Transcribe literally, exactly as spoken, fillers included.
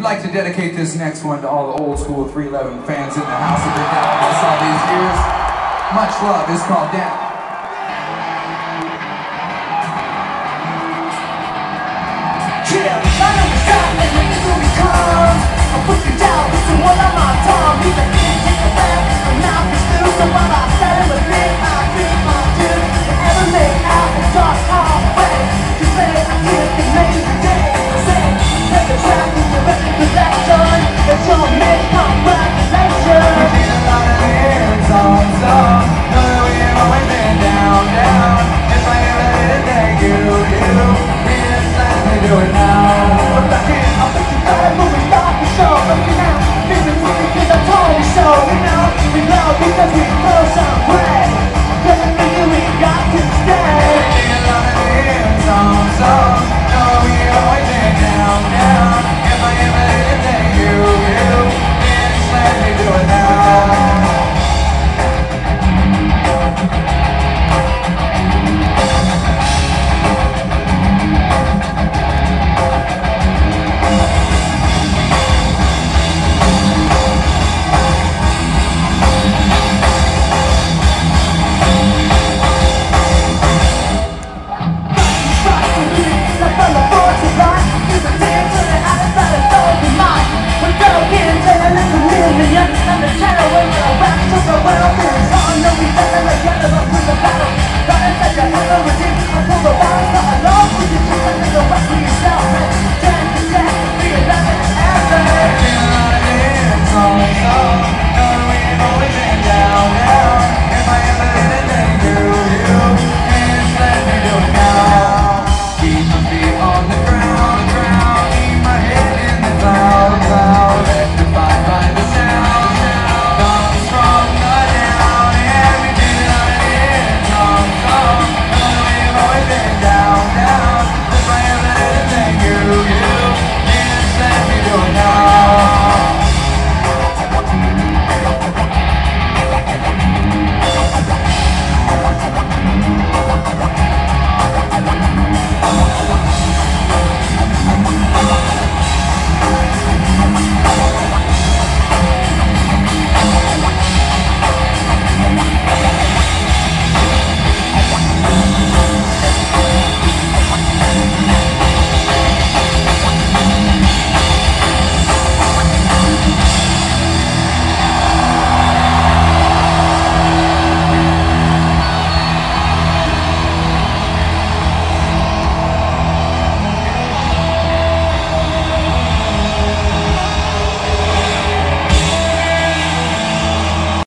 We'd like to dedicate this next one to all the old school three eleven fans in the house that have been down with us all these years. Much love. It's called Down.